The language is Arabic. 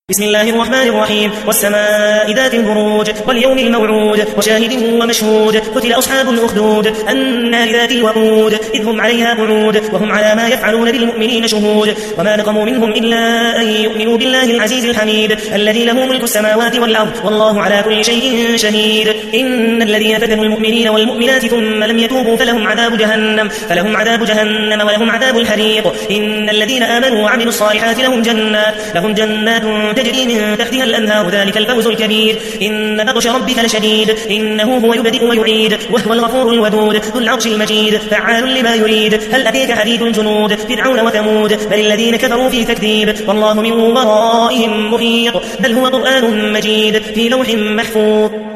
بسم الله الرحمن الرحيم والسماء ذات البروج واليوم الموعود وشاهد ومشهود قتل أصحاب الأخدود النار ذات الوقود إذ هم عليها قعود وهم على ما يفعلون بالمؤمنين شهود وما نقموا منهم إلا أن يؤمنوا بالله العزيز الحميد الذي له ملك السماوات والأرض والله على كل شيء شهيد إن الذين فتنوا المؤمنين والمؤمنات ثم لم يتوبوا فلهم عذاب جهنم ولهم عذاب الحريق إن الذين آمنوا وعملوا الصالحات لهم جنات تجري من تحتها الأنهار ذلك الفوز الكبير إن بطش ربك لشديد إنه هو يبدئ ويعيد وهو الغفور الودود ذو العرش المجيد فعال لما يريد هل أتيك حديث الجنود فرعون وثمود بل الذين كفروا في تكذيب والله من ورائهم محيط بل هو قرآن مجيد في لوح محفوظ.